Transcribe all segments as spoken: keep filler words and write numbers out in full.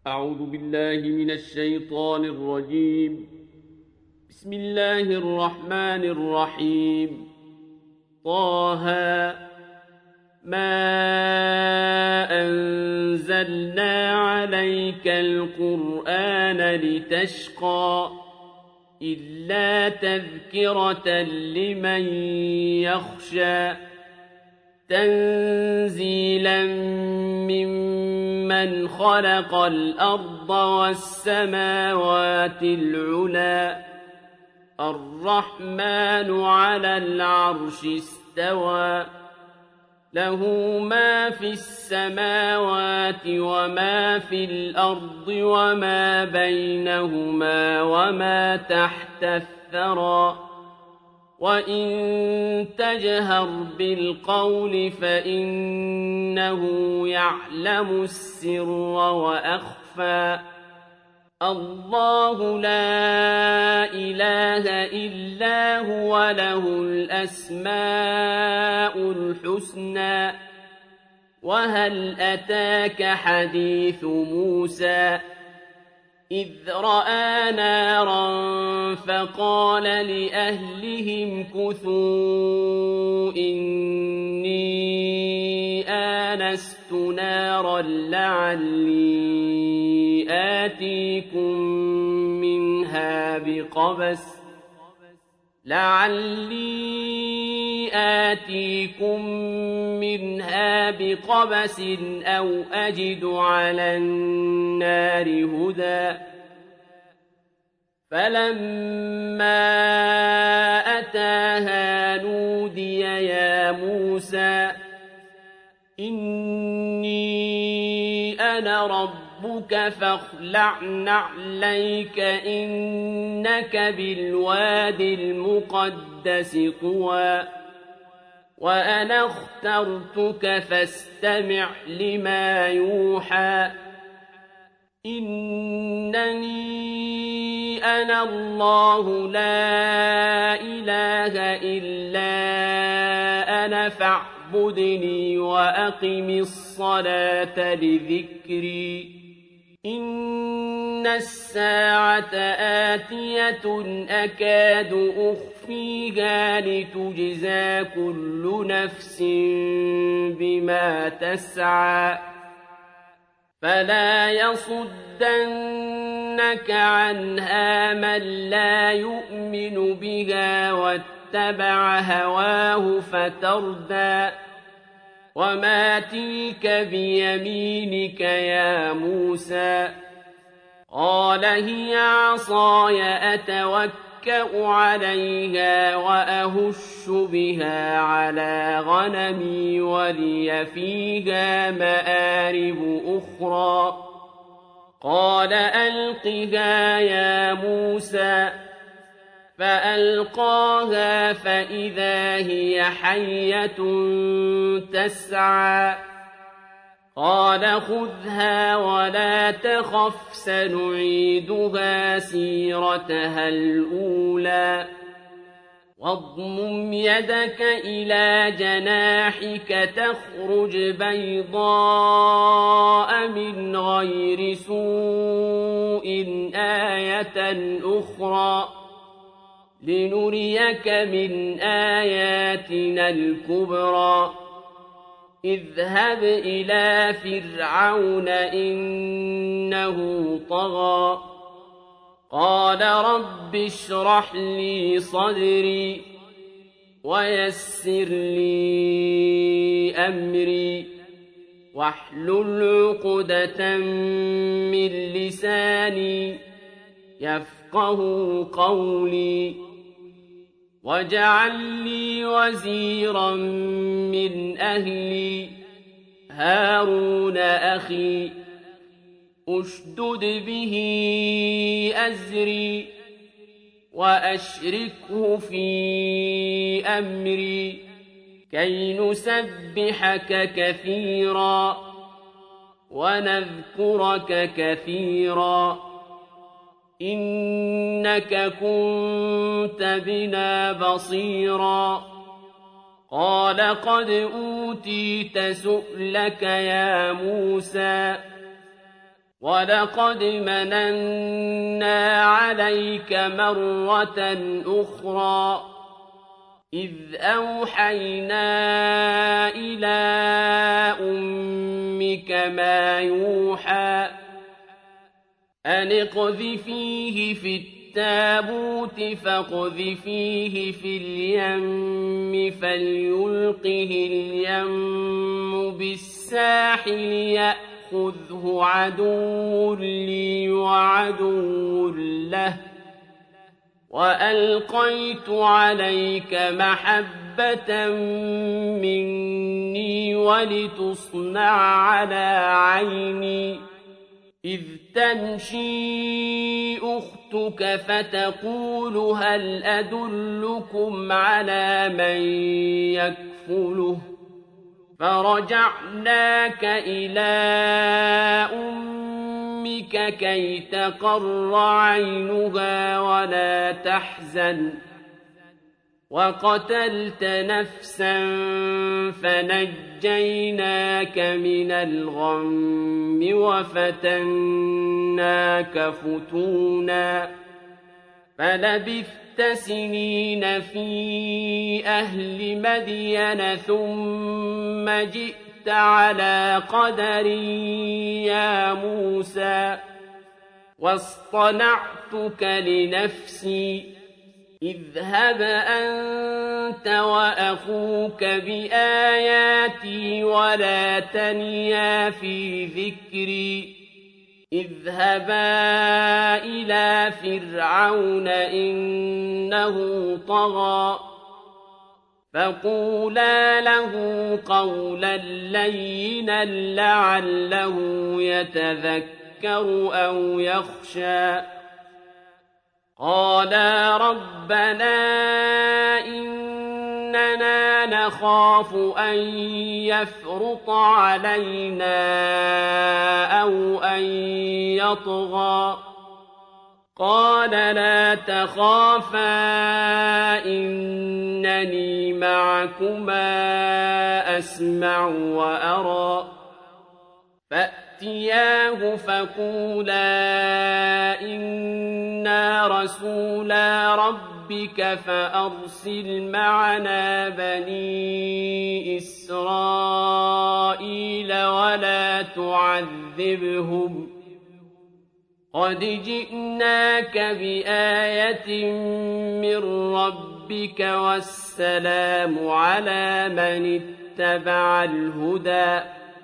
أعوذ بالله من الشيطان الرجيم. بسم الله الرحمن الرحيم. طه ما أنزلنا عليك القرآن لتشقى إلا تذكرة لمن يخشى تنزيلا ممن خلق الأرض والسماوات العلى الرحمن على العرش استوى له ما في السماوات وما في الأرض وما بينهما وما تحت الثرى وإن تجهر بالقول فإنه يعلم السر وأخفى الله لا إله إلا هو له الأسماء الحسنى وهل أتاك حديث موسى إذ رأى نارا فقال لأهلهم كثوا إني آنست نارا لعلي آتيكم منها بقبس لعلي آتيكم منها بقبس أو أجد على النار هدى فلما أتاها نودي يا موسى إني أنا ربك فاخلع نعليك إنك بالواد المقدس طوى وأنا اخترتك فاستمع لما يوحى إنني أنا الله لا إله إلا أنا فاعبدني وأقم الصلاة لذكري إن الساعة آتية أكاد أخفيها لتجزى كل نفس بما تسعى فلا يصدنك عنها من لا يؤمن بها واتبع هواه فتردى وما تلك بيمينك يا موسى قال هي عصاي أتوكأ عليها وأهش بها على غنمي ولي فيها مآرب أخرى قال ألقها يا موسى فألقاها فإذا هي حية تسعى قال خذها ولا تخف سنعيدها سيرتها الأولى واضمم يدك إلى جناحك تخرج بيضاء من غير سوء آية أخرى لنريك من آياتنا الكبرى اذهب إلى فرعون إنه طغى قال رب اشرح لي صدري ويسر لي أمري واحلل عقدة من لساني يفقه قولي واجعل لي وزيرا من أهلي هارون أخي أشدد به أزري وأشركه في أمري كي نسبحك كثيرا ونذكرك كثيرا إنك كنت بنا بصيرا قال قد أوتيت سؤلك يا موسى وَلَقَدْ مَنَنَّا عَلَيْكَ مَرَّةً أُخْرَىٰ إِذْ أَوْحَيْنَا إِلَىٰ أُمِّكَ مَا يُوحَىٰ أَنِ اقْذِفِيهِ فِي التَّابُوتِ فَاقْذِفِيهِ فِي الْيَمِّ فَلْيُلْقِهِ الْيَمُّ بِالسَّاحِلِ يَأْخُذْهُ عَدُوٌّ لِّي وَعَدُوٌّ لَّهُ وَأَلْقَيْتُ عَلَيْكَ مَحَبَّةً مِّنِّي وَلِتُصْنَعَ عَلَىٰ عَيْنِي إِذْ تَمْشِي أُخْتُكَ فَتَقُولُ هَلْ أَدُلُّكُمْ عَلَىٰ مَن يَكْفُلُهُ فَرَجَعْنَاكَ إِلَىٰ أُمِّكَ كَيْ تَقَرَّ عَيْنُهَا وَلَا تَحْزَنَ وَقَتَلْتَ نَفْسًا فَنَجَّيْنَاكَ مِنَ الْغَمِّ وَفَتَنَّاكَ فُتُونًا فَلَبِثْتَ سِنِينَ فِي أَهْلِ مَدْيَنَ ثُمَّ جِئْتَ عَلَىٰ قَدَرٍ يَا مُوسَىٰ وَاصْطَنَعْتُكَ لِنَفْسِي اذْهَبْ أَنتَ وَأَخُوكَ بِآيَاتِي وَلَا تَنِيَا فِي ذِكْرِي اذْهَبَا إِلَىٰ فِرْعَوْنَ إِنَّهُ طَغَىٰ فَقُولَا لَهُ قَوْلًا لَّيِّنًا لَّعَلَّهُ يَتَذَكَّرُ أَوْ يَخْشَىٰ قَالَا رَبَّنَا إِنَّنَا نَخَافُ أَن يَفْرُطَ عَلَيْنَا أَوْ أَن يَطْغَىٰ قَالَ لَا تَخَافَا إِنَّنِي مَعَكُمَا أَسْمَعُ وَأَرَىٰ فَأْتِيَاهُ فَقُولَا إِنَّا رَسُولَا رَبِّكَ فَأَرْسِلْ مَعَنَا بَنِي إِسْرَائِيلَ وَلَا تُعَذِّبْهُمْ قَدْ جِئْنَاكَ بِآيَةٍ مِّن رَّبِّكَ وَالسَّلَامُ عَلَىٰ مَنِ اتَّبَعَ الْهُدَىٰ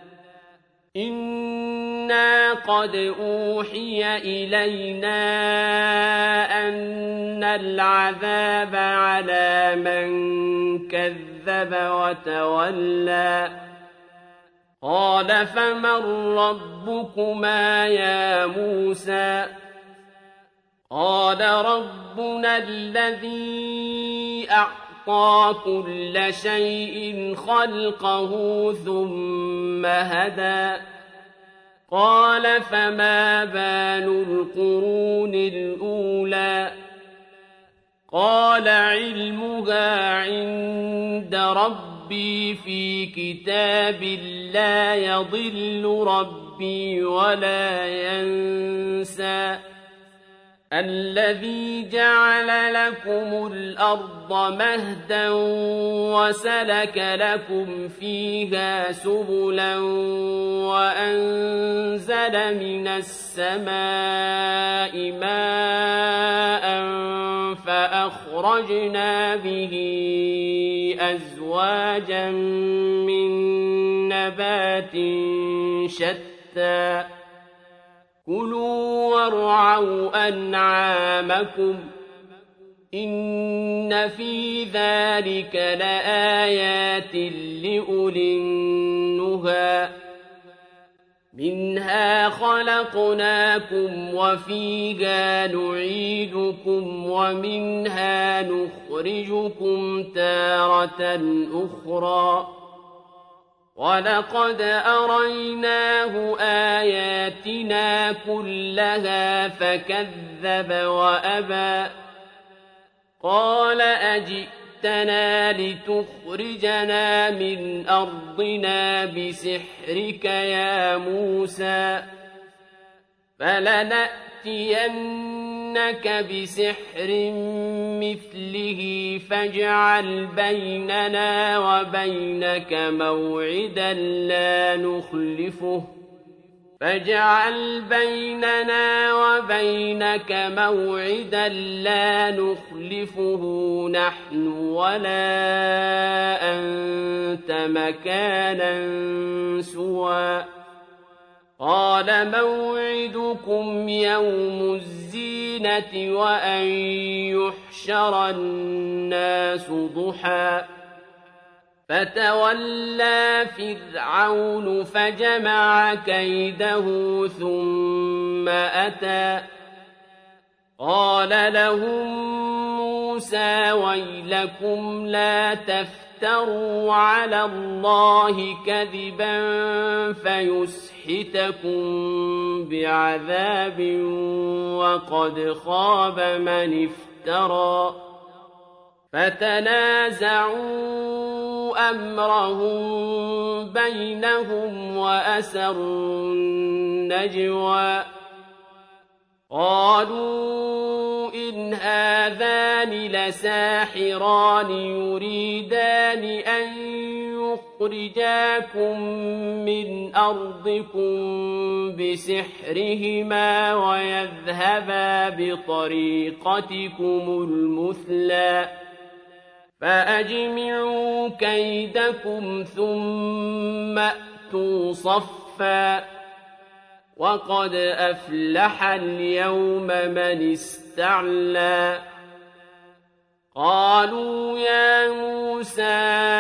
إِنَّا قَدْ أُوحِيَ إِلَيْنَا أَنَّ الْعَذَابَ عَلَىٰ مَن كَذَّبَ وَتَوَلَّىٰ قَالَ فَمَن رَّبُّكُمَا يَا مُوسَىٰ قَالَ رَبُّنَا الَّذِي أَعْطَىٰ كُلَّ شَيْءٍ خَلْقَهُ ثُمَّ هَدَىٰ قَالَ فَمَا بَالُ الْقُرُونِ الْأُولَىٰ قَالَ عِلْمُهَا عِندَ رَبِّي فِي كِتَابٍ لَّا يَضِلُّ رَبِّي وَلَا يَنسَى الَّذِي جَعَلَ لَكُمُ الْأَرْضَ مَهْدًا وَسَلَكَ لَكُمْ فِيهَا سُبُلًا وَأَنزَلَ مِنَ السَّمَاءِ مَاءً فَأَخْرَجْنَا بِهِ أَزْوَاجًا مِّن نَّبَاتٍ شَتَّىٰ كُلُوا وَارْعَوْا أَنْعَامَكُمْ إِنَّ فِي ذَٰلِكَ لَآيَاتٍ لِّأُولِي النُّهَىٰ مِنْهَا خَلَقْنَاكُمْ وَفِيهَا نُعِيدُكُمْ وَمِنْهَا نُخْرِجُكُمْ تَارَةً أُخْرَىٰ وَلَقَدْ أَرَيْنَاهُ آيَاتِنَا كُلَّهَا فَكَذَّبَ وَأَبَىٰ قَالَ أَجِئْتَنَا لِتُخْرِجَنَا مِنْ أَرْضِنَا بِسِحْرِكَ يَا مُوسَىٰ فلنأتينك بسحر مثله فاجعل بيننا وبينك موعدا لا نخلفه فاجعل بيننا وبينك موعدا لا نخلفه نحن ولا أنت مكانا سوى قال موعدكم يوم الزينة وأن يحشر الناس ضحى فتولى فرعون فجمع كيده ثم أتى قال لهم موسى ويلكم لا تفتروا على الله كذبا فيسحتكم بعذاب وقد خاب من افترى فتنازعوا أمرهم بينهم وأسروا النجوى قالوا إن هذان لساحران يريدان أن يخرجاكم من أرضكم بسحرهما ويذهبا بطريقتكم المثلى فأجمعوا كيدكم ثم أتوا صفا وقد أفلح اليوم من استعلى قالوا يا موسى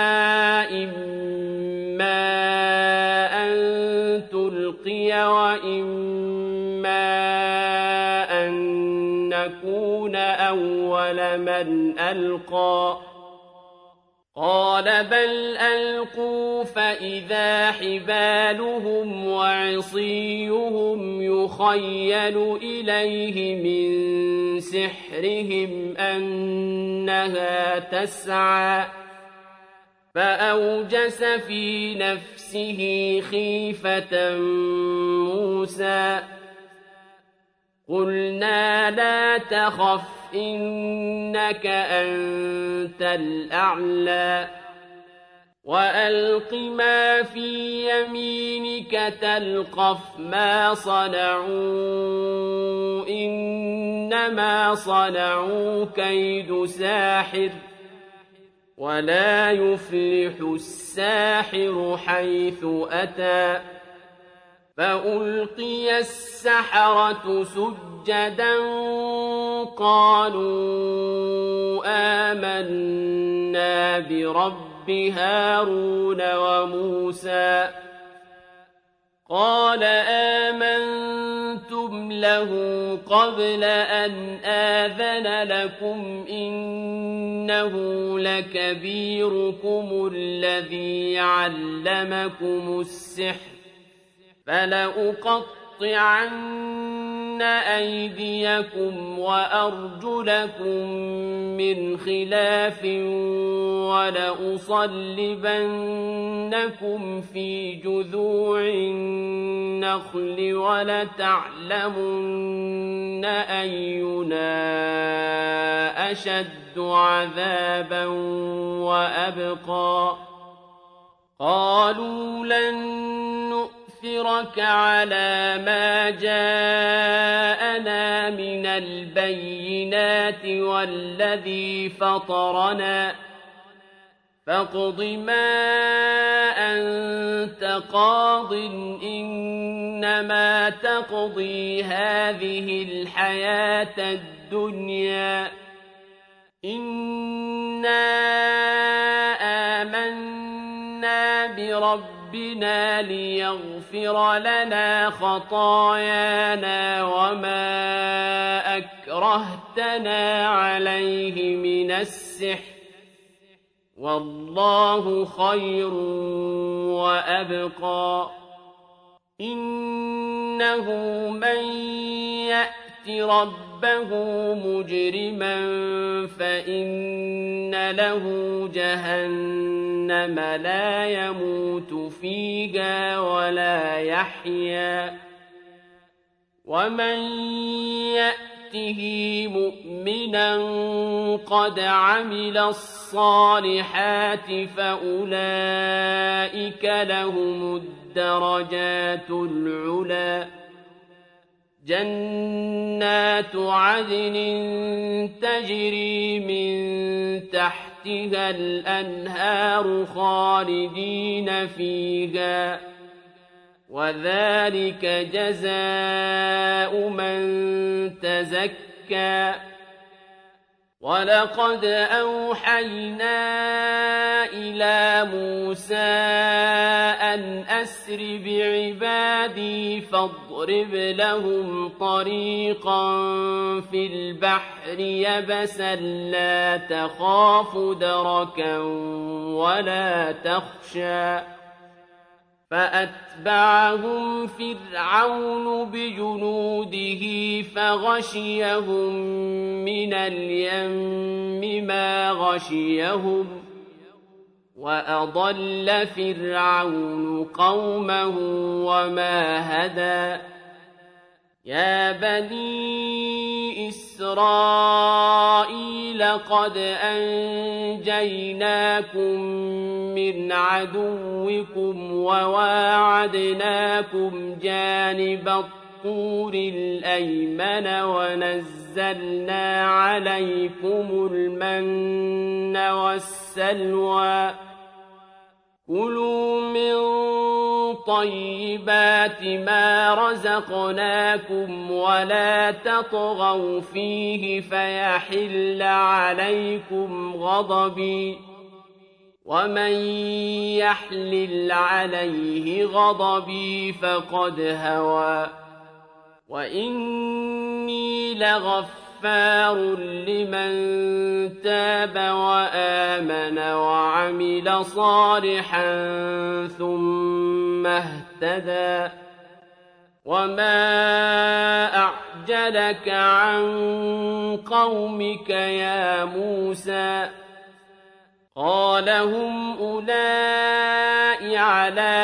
إما أن تلقي وإما أن نكون أول من ألقى قال بل ألقوا فإذا حبالهم وعصيهم يخيل إليه من سحرهم أنها تسعى فأوجس في نفسه خيفة موسى قلنا لا تخف إنك أنت الأعلى وألق ما في يمينك تلقف ما صنعوا إنما صنعوا كيد ساحر ولا يفلح الساحر حيث أتى فألقي السحرة سجدا قالوا آمنا برب هارون وموسى قال آمنتم له قبل أن آذن لكم إنه لكبيركم الذي علمكم السحر فلأقطعن أيديكم وأرجلكم من خلاف ولأصلبنكم في جذوع النخل ولتعلمن أينا أشد عذابا وأبقى قالوا لن نؤثرك على ما جاءنا من البينات والذي فطرنا فاقض ما أنت قاض إنما تقضي هذه الحياة الدنيا إنا آمنا بربنا ليغفر لنا خطايانا وما أكرهتنا عليه من السحر والله خير وأبقى إنه من يأت ربه مجرما فإن له جهنم لا يموت فيها ولا يحيا ومن يأته مؤمنا قد عمل الصالحات فأولئك لهم الدرجات العلى جنات عدن تجري من تحتها الأنهار خالدين فيها وذلك جزاء من تزكى ولقد أوحينا إلى موسى أن أسر بعبادي فاضرب لهم طريقا في البحر يبسا لا تخاف دركا ولا تخشى فأتبعهم فرعون بجنوده فغشيهم من اليم ما غشيهم وأضل فرعون قومه وما هدى يا بني إسرائيل قد أنجيناكم من عدوكم وواعدناكم جانب الطور الأيمن ونزلنا عليكم المن والسلوى كلوا من طيبات ما رزقناكم ولا تطغوا فيه فيحل عليكم غضبي ومن يحلل عليه غضبي فقد هوى وإني لغفار لمن تاب وآمن وعمل صالحا ثم اهتدى وما أعجلك عن قومك يا موسى قال هم أولئك على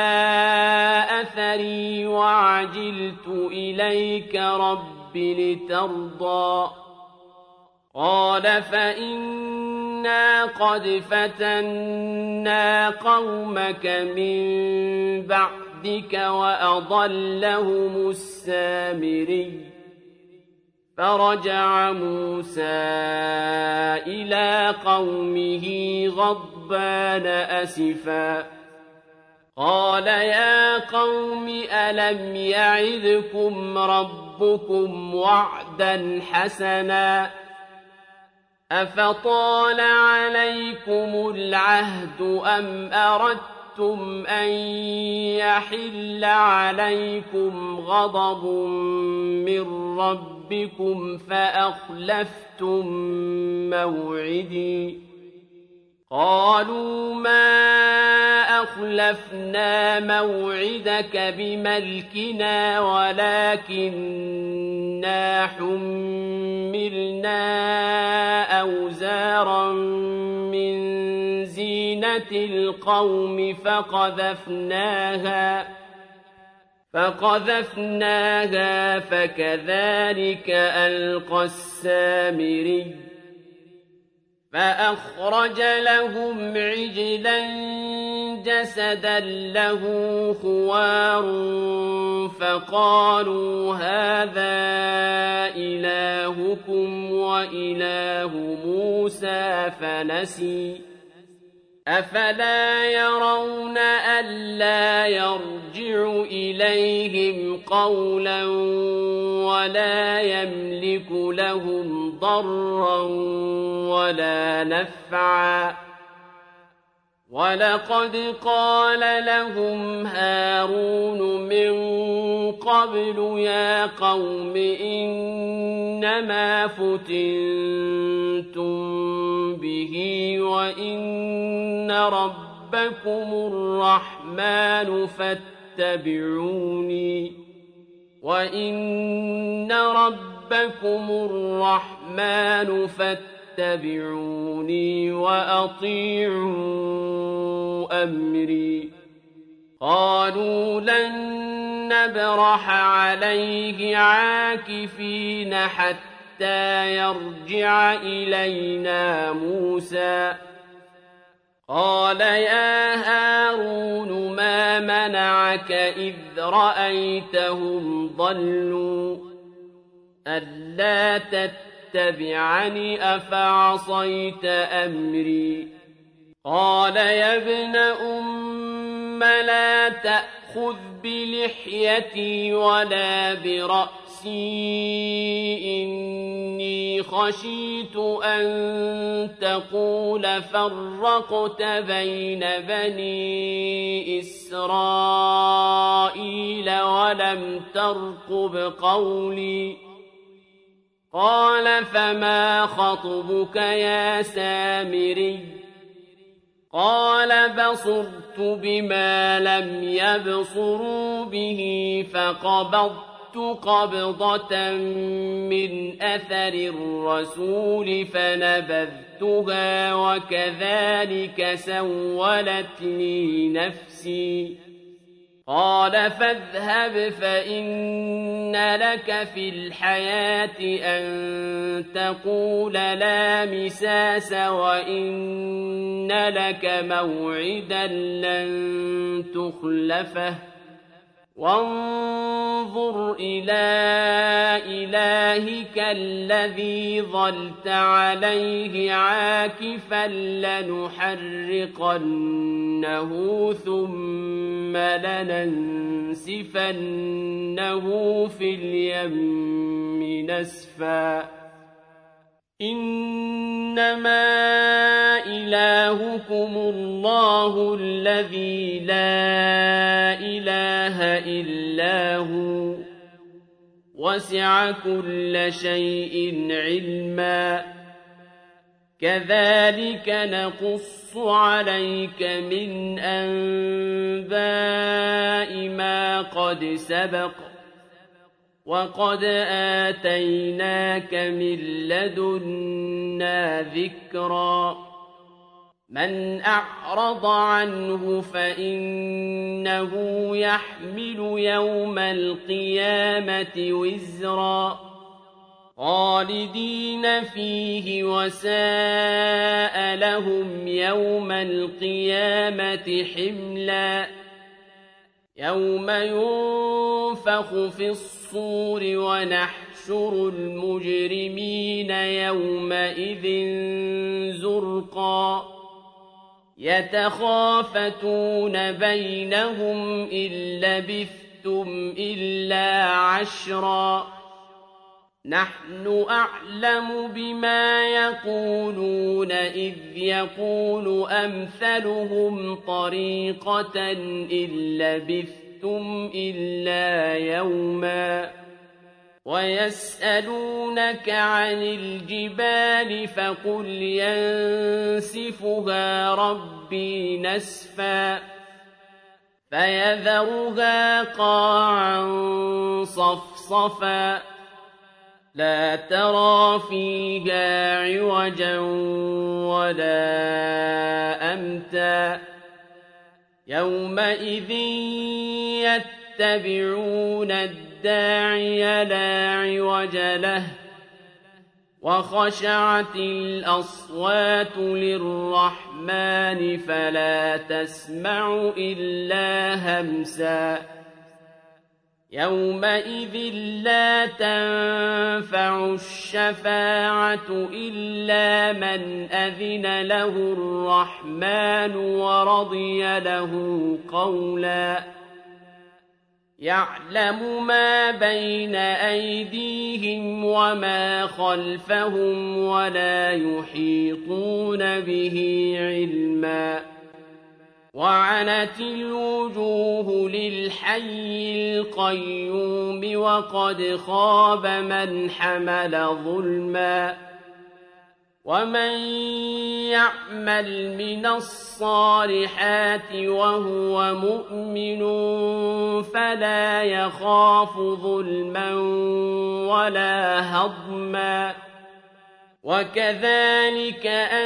أثري وعجلت إليك رب لترضى قال فإنا قد فتنا قومك من بعدك وأضلهم السامري فرجع موسى إلى قومه غضبان أسفا قال يا قوم ألم يعدكم ربكم وعدا حسنا أفطال عليكم العهد أم أردتم أن يحل عليكم غضب من ربكم فأخلفتم موعدي قالوا ما أخلفنا موعدك بملكنا ولكننا حملنا أوزارا من زينة القوم فقذفناها فقذفناها فكذلك ألقى السامري فأخرج لهم عجلا جسدا له خوار فقالوا هذا إلهكم وإله موسى فنسي أفلا يرون ألا يرجع إليهم قولا ولا يملك لهم ضرا ولا نفعا ولقد قال لهم هارون من قبل يا قوم إنما فتنتم به وإن ربكم الرحمن فاتبعوني وإن ربكم الرحمن فاتبعوني وأطيعوا أمري قالوا لن نبرح عليه عاكفين حتى يرجع إلينا موسى قال يا هارون ما منعك إذ رأيتهم ضلوا ألا تتبعني أفعصيت أمري قال يا ابن أم لا تأخذ بلحيتي ولا برأسي إني خشيت أن تقول فرقت بين بني إسرائيل ولم ترقب قولي قال فما خطبك يا سامري قال بصرت بما لم يبصروا به فقبضت قبضة من أثر الرسول فنبذتها وكذلك سولت لي نفسي قال فاذهب فإن لك في الحياة أن تقول لا مساس وإن لك موعدا لن تخلفه وانظر إلى إلهك الذي ظلت عليه عاكفا لنحرقنه ثم لننسفنه في اليم نسفا إنما إلهكم الله الذي لا إله إلا هو وسع كل شيء علما كذلك نقص عليك من أنباء ما قد سبق وقد آتيناك من لدنا ذكرا من أعرض عنه فإنه يحمل يوم القيامة وزرا خالدين فيه وساء لهم يوم القيامة حملا يوم ينفخ في الصور ونحشر المجرمين يومئذ زرقا يتخافتون بينهم إن لبثتم إلا عشرا نحن أعلم بما يقولون إذ يقول أمثلهم طريقة إن لبثتم إلا يوما ويسألونك عن الجبال فقل ينسفها ربي نسفا فيذرها قاعا صفصفا لا ترى فيها عوجا ولا أمتا يومئذ يتبعون الداعي لا عوج له وخشعت الأصوات للرحمن فلا تسمع إلا همسا يومئذ لا تنفع الشفاعة إلا من أذن له الرحمن ورضي له قولا يعلم ما بين أيديهم وما خلفهم ولا يحيطون به علما وعنت الوجوه للحي القيوم وقد خاب من حمل ظلما ومن يعمل من الصالحات وهو مؤمن فلا يخاف ظلما ولا هضما وكذلك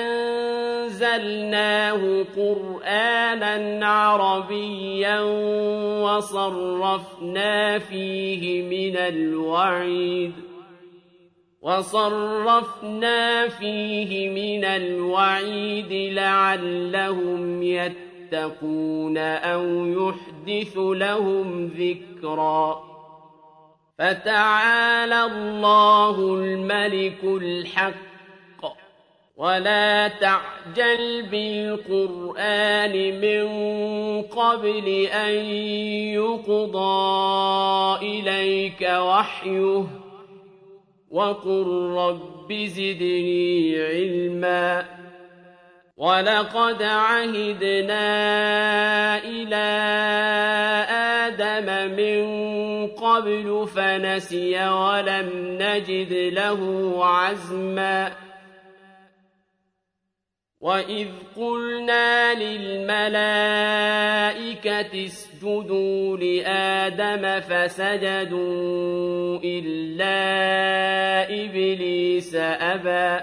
أنزلناه قرآنا عربيا وصرفنا فيه من الوعيد وصرفنا فيه من الوعيد لعلهم يتقون أو يحدث لهم ذكرا فتعالى الله الملك الحق ولا تعجل بالقرآن من قبل أن يقضى إليك وحيه وقل رب زدني علما ولقد عهدنا إلى آدم من قبل فنسي ولم نجد له عزما وإذ قلنا للملائكة اسجدوا لآدم فسجدوا إلا إبليس أبى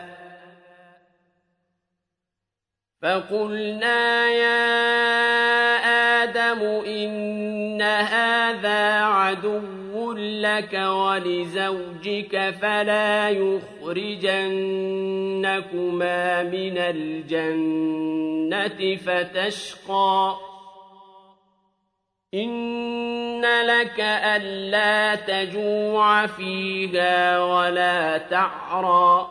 فقلنا يا آدم إن هذا عدو لك ولزوجك فلا يخرجنكما من الجنة فتشقى إن لك ألا تجوع فيها ولا تعرى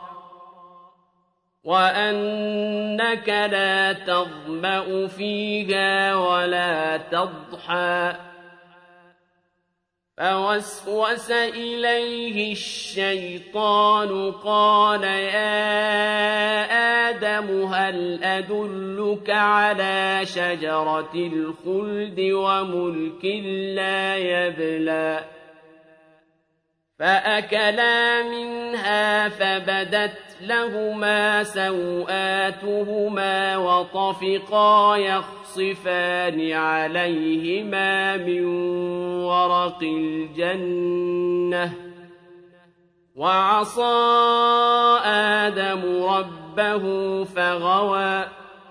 وأنك لا تظمأ فيها ولا تضحى فوسوس إليه الشيطان قال يا آدم هل أدلك على شجرة الخلد وملك لا يبلى فأكلا منها فبدت لهما سوآتهما وطفقا يخصفان عليهما من ورق الجنة وعصى آدم ربه فغوى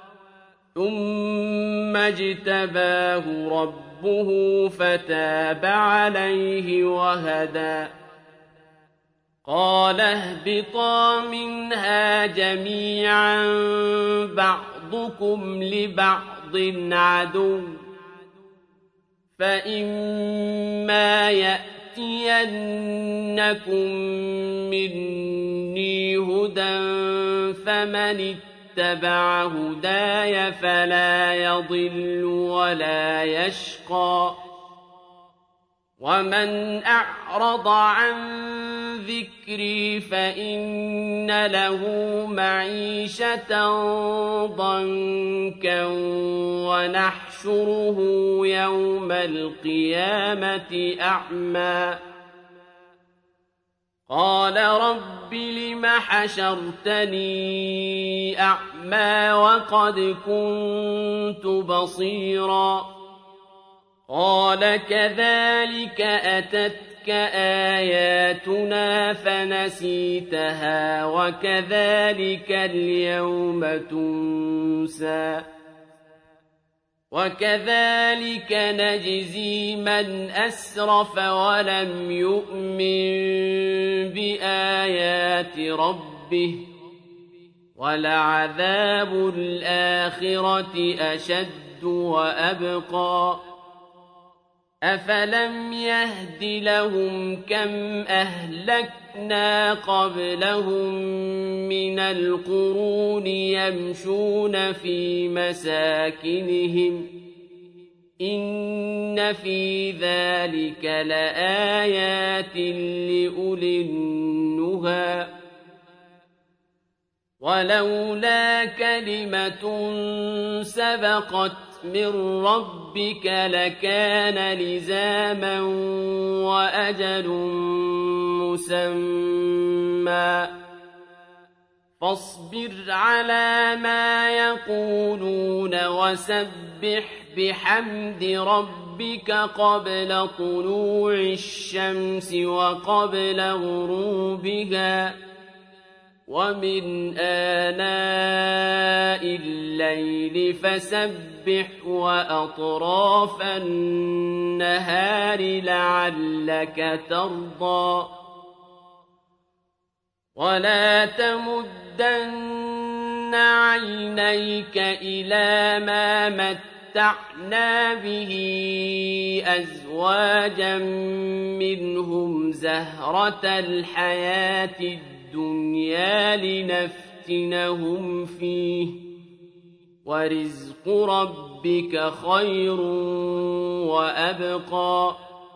ثم اجتباه ربه فتاب عليه وهدى قال اهبطا منها جميعا بعضكم لبعض عدو فإما يأتينكم مني هدى فمن اتبع هداي فلا يضل ولا يشقى ومن أعرض عن ذكري فإن له معيشة ضنكا ونحشره يوم القيامة أعمى قال رب لم حشرتني أعمى وقد كنت بصيرا قال كذلك أتتك آياتنا فنسيتها وكذلك اليوم تنسى وكذلك نجزي من أسرف ولم يؤمن بآيات ربه ولعذاب الآخرة أشد وأبقى أفلم يهد لهم كم أهلكنا قبلهم من القرون يمشون في مساكنهم إن في ذلك لآيات لأولي النهى ولولا كلمة سبقت من ربك لكان لزاما وأجل مسمى فاصبر على ما يقولون وسبح بحمد ربك قبل طلوع الشمس وقبل غروبها ومن آناء الليل فسبح وأطراف النهار لعلك ترضى ولا تمدن عينيك إلى ما متعنا به أزواجا منهم زهرة الحياة الدنيا لنفتنهم فيه ورزق ربك خير وأبقى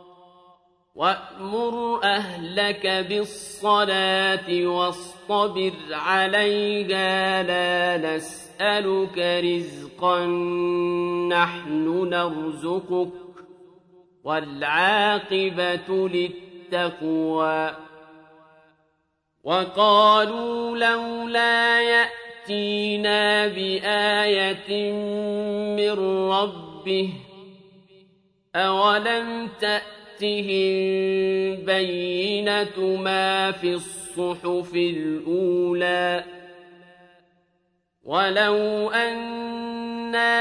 وأمر أهلك بالصلاة واصطبر عليها لا نسألك رزقا نحن نرزقك والعاقبة للتقوى وقالوا لولا يأتينا بآية من ربه أولم تأتهم بينة ما في الصحف الأولى ولو أنا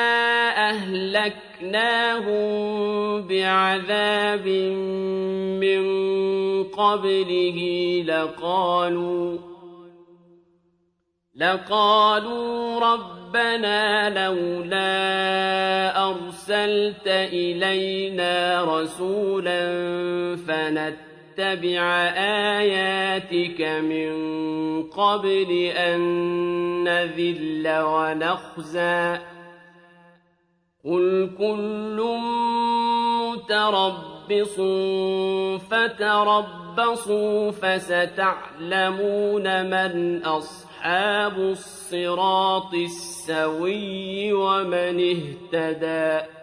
أهلكناهم بعذاب من قبله لقالوا لقالوا ربنا لولا أرسلت إلينا رسولا فنتبع آياتك من قبل أن نذل ونخزى قل كل متربص فتربصوا فستعلمون من أصحاب الصراط السوي ومن اهتدى